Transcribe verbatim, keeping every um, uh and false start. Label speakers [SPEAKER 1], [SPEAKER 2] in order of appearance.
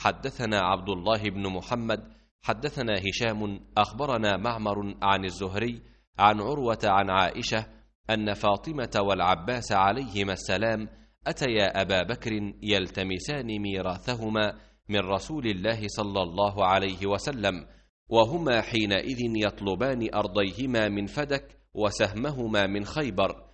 [SPEAKER 1] حدثنا عبد الله بن محمد حدثنا هشام أخبرنا معمر عن الزهري عن عروة عن عائشة أن فاطمة والعباس عليهما السلام أتيا أبا بكر يلتمسان ميراثهما من رسول الله صلى الله عليه وسلم، وهما حينئذ يطلبان أرضيهما من فدك وسهمهما من خيبر،